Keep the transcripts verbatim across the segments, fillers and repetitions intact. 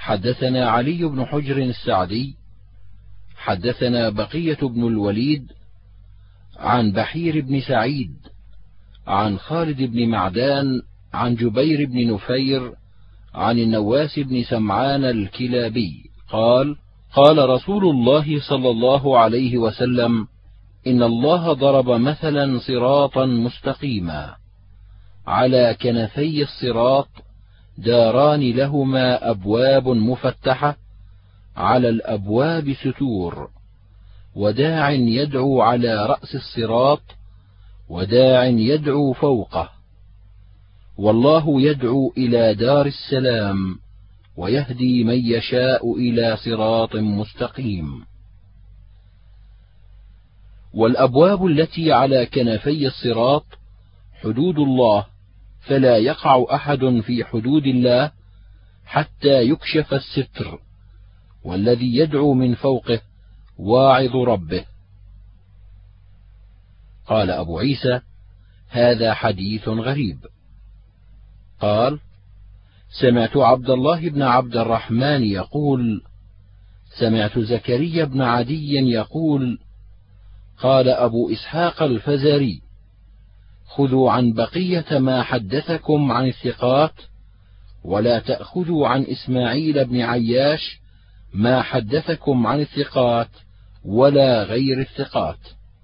حدثنا علي بن حجر السعدي حدثنا بقية بن الوليد عن بحير بن سعيد عن خالد بن معدان عن جبير بن نفير عن النواس بن سمعان الكلابي قال: قال رسول الله صلى الله عليه وسلم: إن الله ضرب مثلا صراطا مستقيما، على كنفي الصراط داران لهما أبواب مفتحة، على الأبواب ستور، وداع يدعو على رأس الصراط، وداع يدعو فوقه، والله يدعو إلى دار السلام، ويهدي من يشاء إلى صراط مستقيم. والأبواب التي على كنفي الصراط حدود الله، فلا يقع أحد في حدود الله حتى يكشف الستر، والذي يدعو من فوقه واعظ ربه. قال أبو عيسى: هذا حديث غريب. قال: سمعت عبد الله بن عبد الرحمن يقول: سمعت زكريا بن عدي يقول: قال أبو إسحاق الفزاري: خذوا عن بقية ما حدثكم عن الثقات، ولا تأخذوا عن إسماعيل بن عياش ما حدثكم عن الثقات ولا غير الثقات.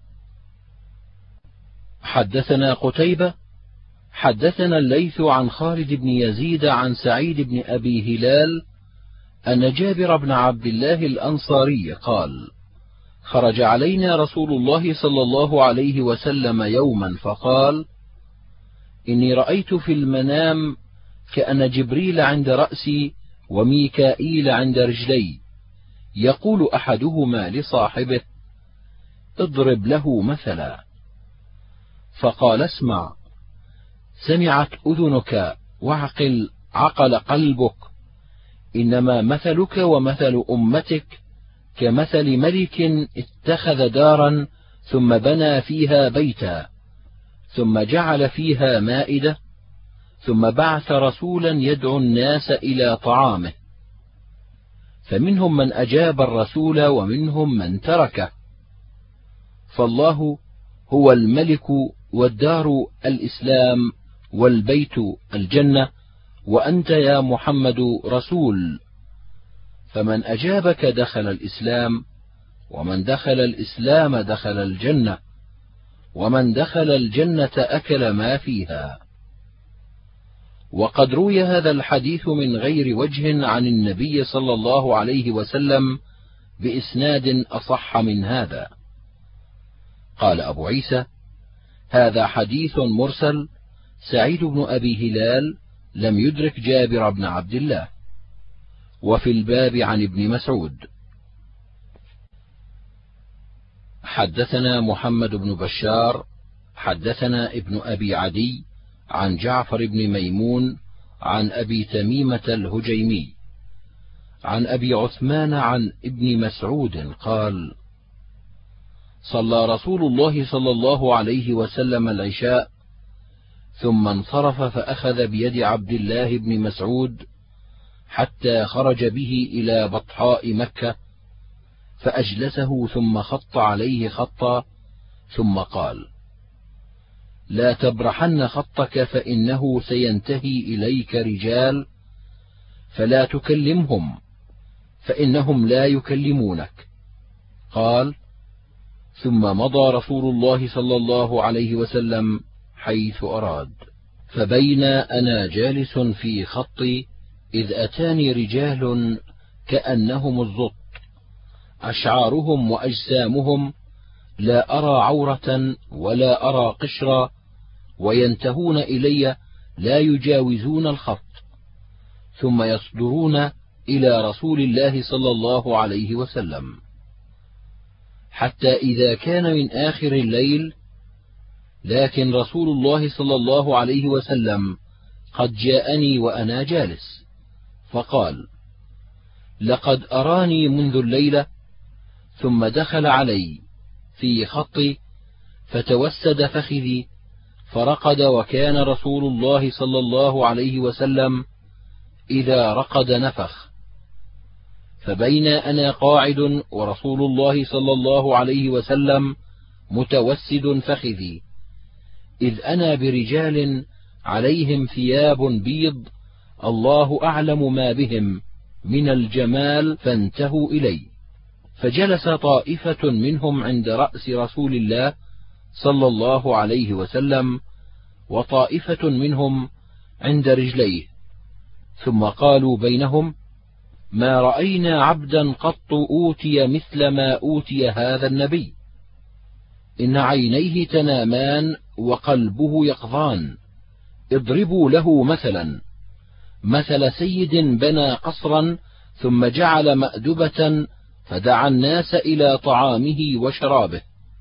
حدثنا قتيبة حدثنا الليث عن خالد بن يزيد عن سعيد بن أبي هلال أن جابر بن عبد الله الأنصاري قال: خرج علينا رسول الله صلى الله عليه وسلم يوما فقال: إني رأيت في المنام كأن جبريل عند رأسي وميكائيل عند رجلي، يقول أحدهما لصاحبه: اضرب له مثلا. فقال: اسمع، سمعت أذنك واعقل عقل قلبك، إنما مثلك ومثل أمتك كمثل ملك اتخذ دارا ثم بنى فيها بيتا، ثم جعل فيها مائدة، ثم بعث رسولا يدعو الناس إلى طعامه، فمنهم من أجاب الرسول ومنهم من تركه، فالله هو الملك، والدار الإسلام، والبيت الجنة، وأنت يا محمد رسول، فمن أجابك دخل الإسلام، ومن دخل الإسلام دخل الجنة، ومن دخل الجنة أكل ما فيها. وقد روي هذا الحديث من غير وجه عن النبي صلى الله عليه وسلم بإسناد أصح من هذا. قال أبو عيسى: هذا حديث مرسل، سعيد بن أبي هلال لم يدرك جابر بن عبد الله. وفي الباب عن ابن مسعود. حدثنا محمد بن بشار حدثنا ابن أبي عدي عن جعفر بن ميمون عن أبي تميمة الهجيمي عن أبي عثمان عن ابن مسعود قال: صلى رسول الله صلى الله عليه وسلم العشاء، ثم انصرف فأخذ بيد عبد الله بن مسعود حتى خرج به إلى بطحاء مكة، فأجلسه ثم خط عليه خطا، ثم قال: لا تبرحن خطك، فإنه سينتهي إليك رجال فلا تكلمهم، فإنهم لا يكلمونك. قال: ثم مضى رسول الله صلى الله عليه وسلم حيث أراد، فبين أنا جالس في خطي إذ أتاني رجال كأنهم الزط، أشعارهم وأجسامهم لا أرى عورة ولا أرى قشرا، وينتهون إلي لا يجاوزون الخط، ثم يصدرون إلى رسول الله صلى الله عليه وسلم، حتى إذا كان من آخر الليل، لكن رسول الله صلى الله عليه وسلم قد جاءني وأنا جالس، فقال: لقد أراني منذ الليلة، ثم دخل علي في خطي فتوسد فخذي فرقد، وكان رسول الله صلى الله عليه وسلم إذا رقد نفخ، فبين أنا قاعد ورسول الله صلى الله عليه وسلم متوسد فخذي، إذ أنا برجال عليهم ثياب بيض الله أعلم ما بهم من الجمال، فانتهوا إلي، فجلس طائفة منهم عند رأس رسول الله صلى الله عليه وسلم، وطائفة منهم عند رجليه، ثم قالوا بينهم: ما رأينا عبدا قط أوتي مثل ما أوتي هذا النبي، إن عينيه تنامان وقلبه يقظان، اضربوا له مثلا مثل سيد بنى قصرا ثم جعل مأدبة فدعا الناس إلى طعامه وشرابه،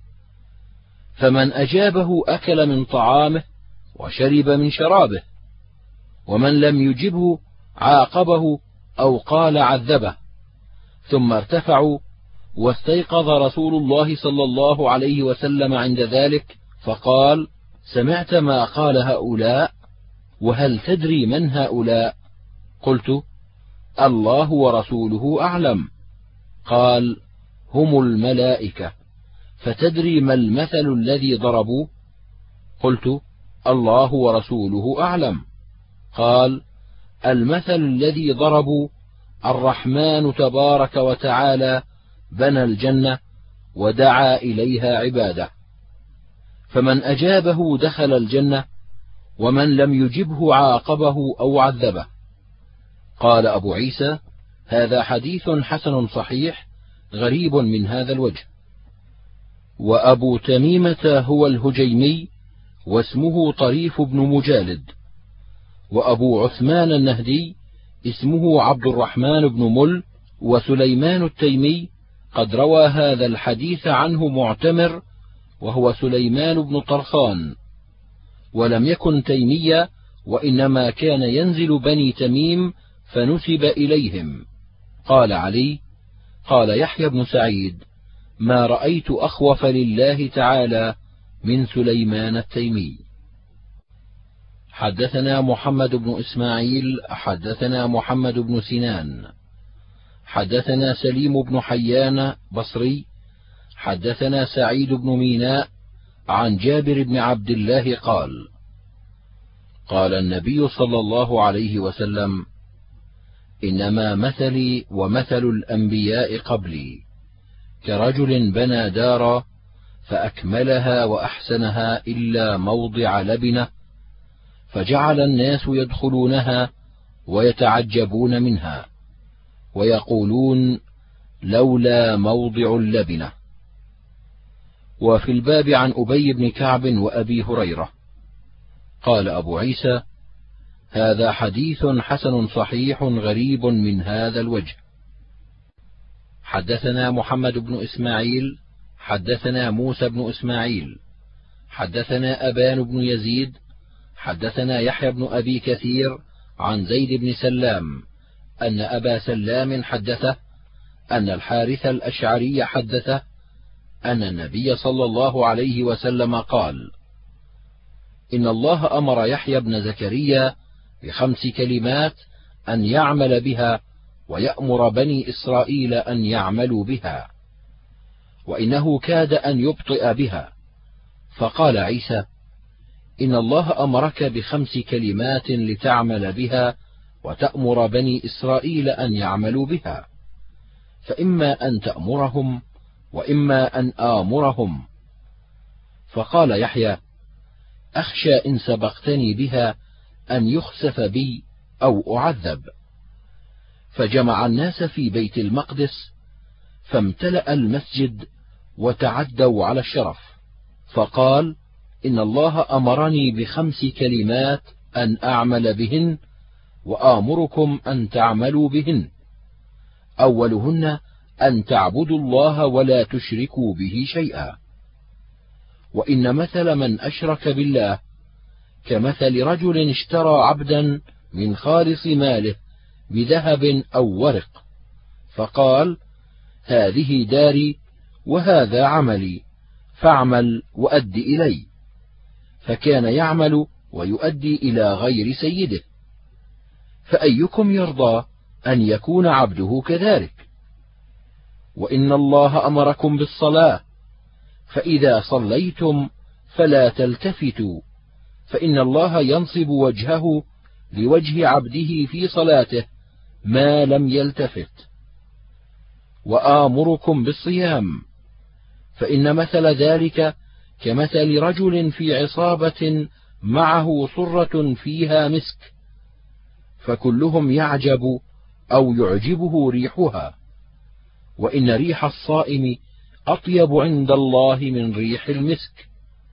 فمن أجابه أكل من طعامه وشرب من شرابه، ومن لم يجبه عاقبه أو قال عذبه. ثم ارتفعوا، واستيقظ رسول الله صلى الله عليه وسلم عند ذلك، فقال: سمعت ما قال هؤلاء؟ وهل تدري من هؤلاء؟ قلت: الله ورسوله أعلم. قال: هم الملائكة. فتدري ما المثل الذي ضربوا؟ قلت: الله ورسوله أعلم. قال: المثل الذي ضربوا: الرحمن تبارك وتعالى بنى الجنة ودعا إليها عباده، فمن أجابه دخل الجنة، ومن لم يجبه عاقبه أو عذبه. قال أبو عيسى: هذا حديث حسن صحيح غريب من هذا الوجه. وأبو تميمة هو الهجيمي، واسمه طريف بن مجالد. وأبو عثمان النهدي اسمه عبد الرحمن بن مل. وسليمان التيمي قد روى هذا الحديث عنه معتمر، وهو سليمان بن طرخان، ولم يكن تيمية، وإنما كان ينزل بني تميم فنسب إليهم. قال علي: قال يحيى بن سعيد: ما رأيت أخوف لله تعالى من سليمان التيمي. حدثنا محمد بن إسماعيل حدثنا محمد بن سنان حدثنا سليم بن حيان بصري حدثنا سعيد بن ميناء عن جابر بن عبد الله قال: قال النبي صلى الله عليه وسلم: إنما مثلي ومثل الأنبياء قبلي كرجل بنى دارا فأكملها وأحسنها إلا موضع لبنة، فجعل الناس يدخلونها ويتعجبون منها ويقولون: لولا موضع اللبنة. وفي الباب عن أبي بن كعب وأبي هريرة. قال أبو عيسى: هذا حديث حسن صحيح غريب من هذا الوجه. حدثنا محمد بن إسماعيل حدثنا موسى بن إسماعيل حدثنا أبان بن يزيد حدثنا يحيى بن أبي كثير عن زيد بن سلام أن أبا سلام حدثه أن الحارث الأشعري حدثه أن النبي صلى الله عليه وسلم قال: إن الله أمر يحيى بن زكريا بخمس كلمات أن يعمل بها، ويأمر بني إسرائيل أن يعملوا بها، وإنه كاد أن يبطئ بها. فقال عيسى: إن الله أمرك بخمس كلمات لتعمل بها وتأمر بني إسرائيل أن يعملوا بها، فإما أن تأمرهم وإما أن آمرهم. فقال يحيى: أخشى إن سبقتني بها أن يخسف بي أو أعذب. فجمع الناس في بيت المقدس فامتلأ المسجد وتعدوا على الشرف، فقال: إن الله أمرني بخمس كلمات أن أعمل بهن وآمركم أن تعملوا بهن. أولهن أن تعبدوا الله ولا تشركوا به شيئا، وإن مثل من أشرك بالله كمثل رجل اشترى عبدا من خالص ماله بذهب أو ورق، فقال: هذه داري وهذا عملي، فاعمل وأد إلي. فكان يعمل ويؤدي إلى غير سيده، فأيكم يرضى أن يكون عبده كذلك؟ وإن الله أمركم بالصلاة، فإذا صليتم فلا تلتفتوا، فإن الله ينصب وجهه لوجه عبده في صلاته ما لم يلتفت. وآمركم بالصيام، فإن مثل ذلك كمثل رجل في عصابة معه صرة فيها مسك، فكلهم يعجب أو يعجبه ريحها، وإن ريح الصائم أطيب عند الله من ريح المسك.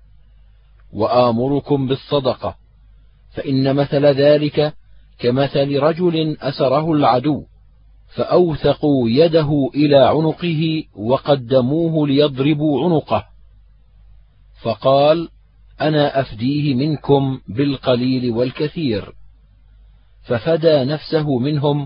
وآمركم بالصدقة، فإن مثل ذلك كمثل رجل أسره العدو، فأوثقوا يده إلى عنقه وقدموه ليضربوا عنقه، فقال: أنا أفديه منكم بالقليل والكثير، ففدى نفسه منهم.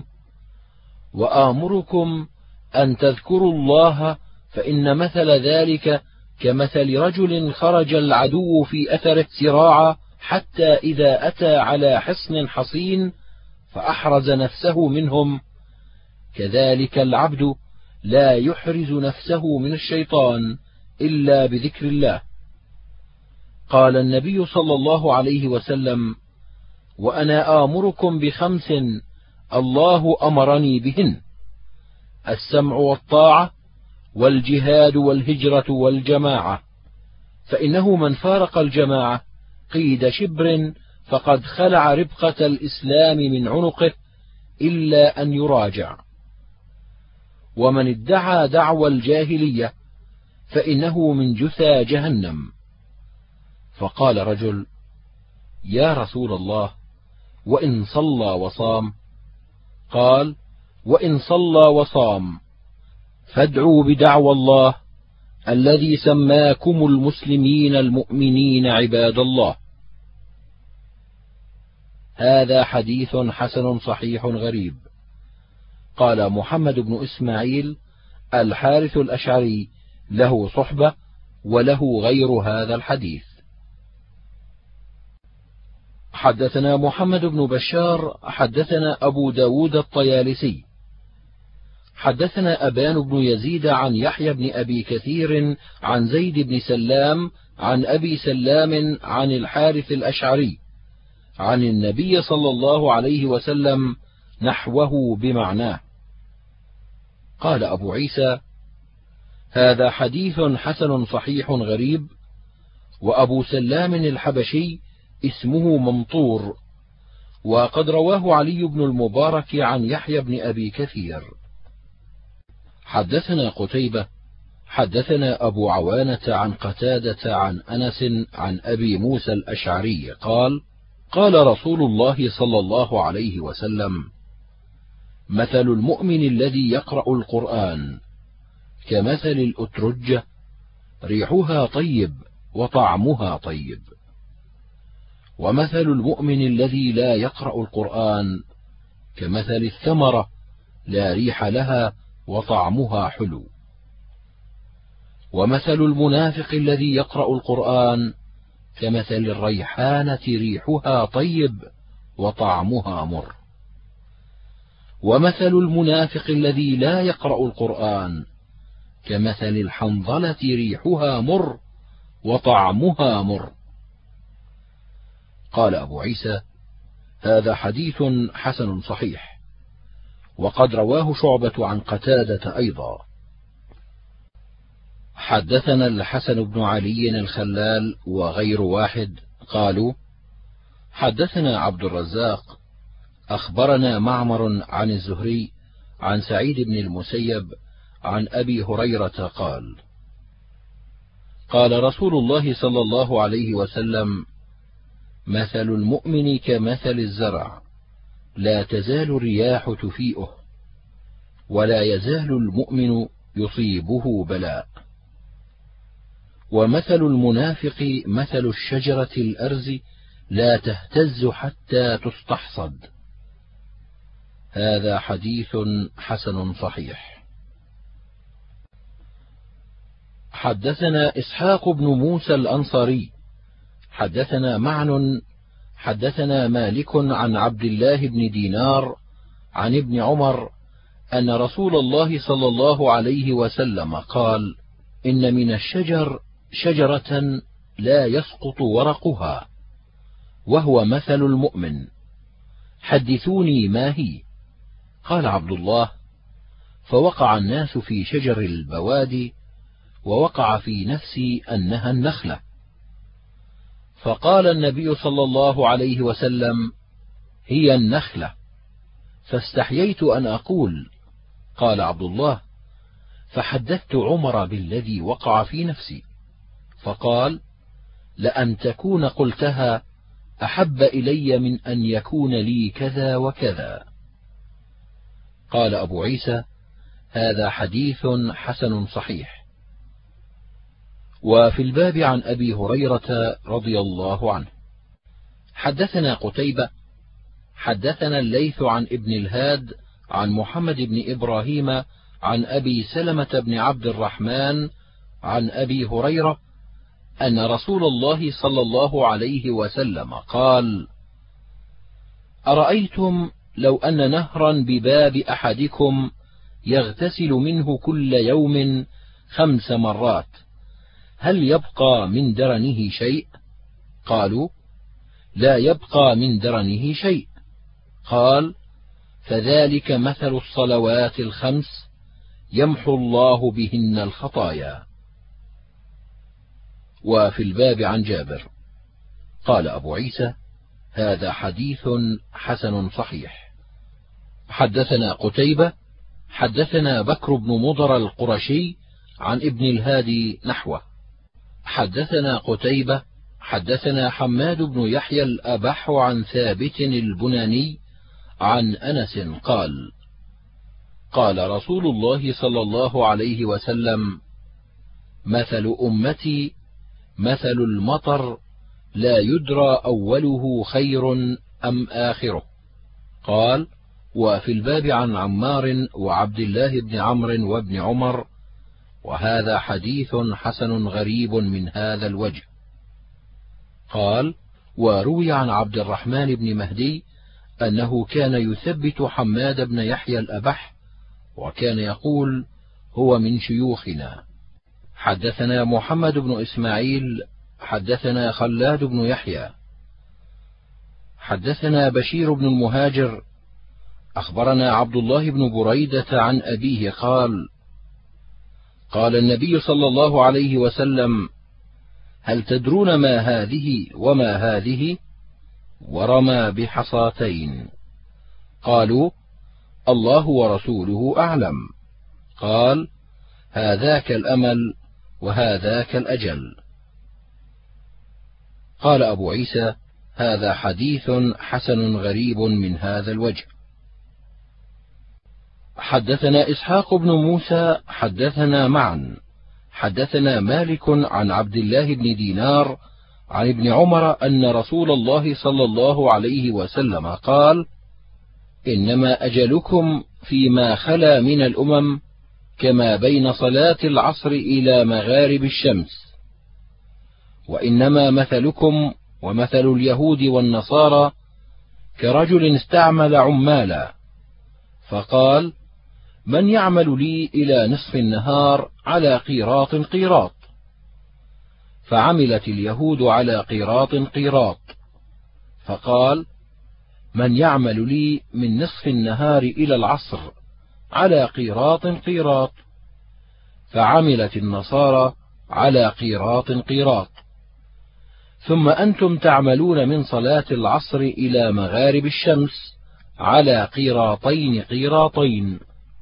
وآمركم أن تذكروا الله، فإن مثل ذلك كمثل رجل خرج العدو في أثره سراعا، حتى إذا أتى على حصن حصين فأحرز نفسه منهم، كذلك العبد لا يحرز نفسه من الشيطان إلا بذكر الله. قال النبي صلى الله عليه وسلم: وأنا آمركم بخمس الله أمرني بهن: السمع والطاعة، والجهاد، والهجرة، والجماعة، فإنه من فارق الجماعة قيد شبر فقد خلع ربقة الإسلام من عنقه إلا أن يراجع. ومن ادعى دعوى الجاهلية فإنه من جثى جهنم. فقال رجل: يا رسول الله، وإن صلى وصام؟ قال: وإن صلى وصام فادعوا بدعوى الله الذي سماكم المسلمين المؤمنين عباد الله. هذا حديث حسن صحيح غريب. قال محمد بن إسماعيل: الحارث الأشعري له صحبة وله غير هذا الحديث. حدثنا محمد بن بشار حدثنا أبو داود الطيالسي حدثنا أبان بن يزيد عن يحيى بن أبي كثير عن زيد بن سلام عن أبي سلام عن الحارث الأشعري عن النبي صلى الله عليه وسلم نحوه بمعناه. قال أبو عيسى: هذا حديث حسن صحيح غريب. وأبو سلام الحبشي اسمه ممطور، وقد رواه علي بن المبارك عن يحيى بن أبي كثير. حدثنا قتيبة حدثنا أبو عوانة عن قتادة عن أنس عن أبي موسى الأشعري قال: قال رسول الله صلى الله عليه وسلم: مثل المؤمن الذي يقرأ القرآن كمثل الأترجة، ريحها طيب وطعمها طيب. ومثل المؤمن الذي لا يقرأ القرآن كمثل الثمرة، لا ريح لها وطعمها حلو. ومثل المنافق الذي يقرأ القرآن كمثل الريحانة، ريحها طيب وطعمها مر. ومثل المنافق الذي لا يقرأ القرآن كمثل الحنظلة، ريحها مر وطعمها مر. قال أبو عيسى: هذا حديث حسن صحيح، وقد رواه شعبة عن قتادة أيضا. حدثنا الحسن بن علي الخلال وغير واحد قالوا: حدثنا عبد الرزاق أخبرنا معمر عن الزهري عن سعيد بن المسيب عن أبي هريرة قال: قال رسول الله صلى الله عليه وسلم: مثل المؤمن كمثل الزرع، لا تزال الرياح تفيئه، ولا يزال المؤمن يصيبه بلاء. ومثل المنافق مثل الشجرة الأرز، لا تهتز حتى تستحصد. هذا حديث حسن صحيح. حدثنا إسحاق بن موسى الأنصاري حدثنا معن حدثنا مالك عن عبد الله بن دينار عن ابن عمر أن رسول الله صلى الله عليه وسلم قال: إن من الشجر شجرة لا يسقط ورقها، وهو مثل المؤمن، حدثوني ما هي؟ قال عبد الله: فوقع الناس في شجر البوادي، ووقع في نفسي أنها النخلة. فقال النبي صلى الله عليه وسلم: هي النخلة، فاستحييت أن أقول. قال عبد الله: فحدثت عمر بالذي وقع في نفسي، فقال: لأن تكون قلتها أحب إلي من أن يكون لي كذا وكذا. قال أبو عيسى: هذا حديث حسن صحيح. وفي الباب عن أبي هريرة رضي الله عنه. حدثنا قتيبة حدثنا الليث عن ابن الهاد عن محمد بن إبراهيم عن أبي سلمة بن عبد الرحمن عن أبي هريرة أن رسول الله صلى الله عليه وسلم قال: أرأيتم لو أن نهرا بباب أحدكم يغتسل منه كل يوم خمس مرات، هل يبقى من درنه شيء؟ قالوا: لا يبقى من درنه شيء. قال: فذلك مثل الصلوات الخمس يمحو الله بهن الخطايا. وفي الباب عن جابر. قال أبو عيسى: هذا حديث حسن صحيح. حدثنا قتيبة حدثنا بكر بن مضر القرشي عن ابن الهادي نحوه. حدثنا قتيبة حدثنا حماد بن يحيى الأبح عن ثابت البناني عن أنس قال: قال رسول الله صلى الله عليه وسلم: مثل أمتي مثل المطر، لا يدرى أوله خير أم آخره. قال: وفي الباب عن عمار وعبد الله بن عمرو وابن عمر، وهذا حديث حسن غريب من هذا الوجه. قال: وروي عن عبد الرحمن بن مهدي أنه كان يثبت حماد بن يحيى الأبح، وكان يقول: هو من شيوخنا. حدثنا محمد بن إسماعيل حدثنا خلاد بن يحيى حدثنا بشير بن المهاجر أخبرنا عبد الله بن بريدة عن أبيه قال: قال النبي صلى الله عليه وسلم: هل تدرون ما هذه وما هذه؟ ورمى بحصاتين. قالوا: الله ورسوله أعلم. قال: هذاك الأمل وهذاك الأجل. قال أبو عيسى: هذا حديث حسن غريب من هذا الوجه. حدثنا إسحاق بن موسى حدثنا معا حدثنا مالك عن عبد الله بن دينار عن ابن عمر أن رسول الله صلى الله عليه وسلم قال: إنما أجلكم فيما خلا من الأمم كما بين صلاة العصر إلى مغارب الشمس، وإنما مثلكم ومثل اليهود والنصارى كرجل استعمل عمالا، فقال: من يعمل لي إلى نصف النهار على قيراط قيراط؟ فعملت اليهود على قيراط قيراط، فقال: من يعمل لي من نصف النهار إلى العصر على قيراط قيراط؟ فعملت النصارى على قيراط قيراط. ثم أنتم تعملون من صلاة العصر إلى مغارب الشمس على قيراطين قيراطين.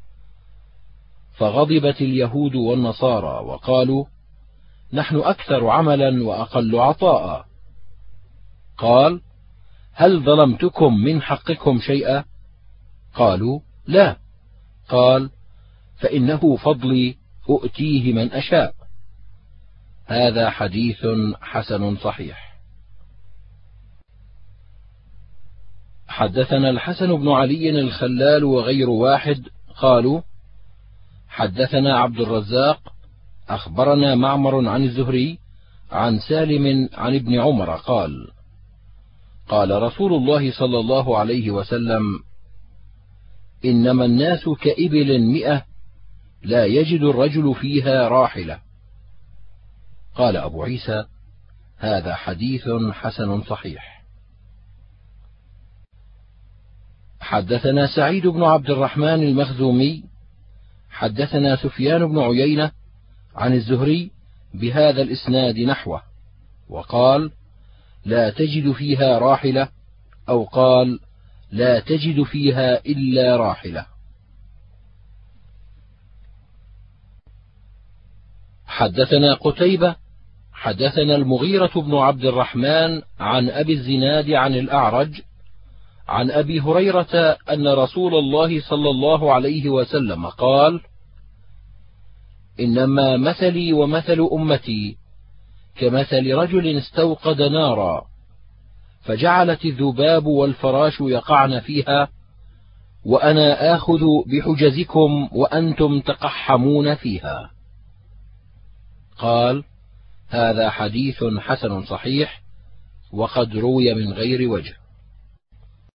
فغضبت اليهود والنصارى وقالوا: نحن أكثر عملا وأقل عطاء. قال: هل ظلمتكم من حقكم شيئا؟ قالوا: لا. قال: فإنه فضلي أؤتيه من أشاء. هذا حديث حسن صحيح. حدثنا الحسن بن علي الخلال وغير واحد قالوا: حدثنا عبد الرزاق أخبرنا معمر عن الزهري عن سالم عن ابن عمر قال: قال رسول الله صلى الله عليه وسلم: إنما الناس كإبل مئة لا يجد الرجل فيها راحلة. قال أبو عيسى: هذا حديث حسن صحيح. حدثنا سعيد بن عبد الرحمن المخزومي حدثنا سفيان بن عيينة عن الزهري بهذا الإسناد نحوه، وقال: لا تجد فيها راحلة، أو قال: لا تجد فيها إلا راحلة. حدثنا قتيبة حدثنا المغيرة بن عبد الرحمن عن أبي الزناد عن الأعرج عن أبي هريرة أن رسول الله صلى الله عليه وسلم قال: إنما مثلي ومثل أمتي كمثل رجل استوقد نارا فجعلت الذباب والفراش يقعن فيها، وأنا آخذ بحجزكم وأنتم تقحمون فيها. قال: هذا حديث حسن صحيح، وقد روي من غير وجه.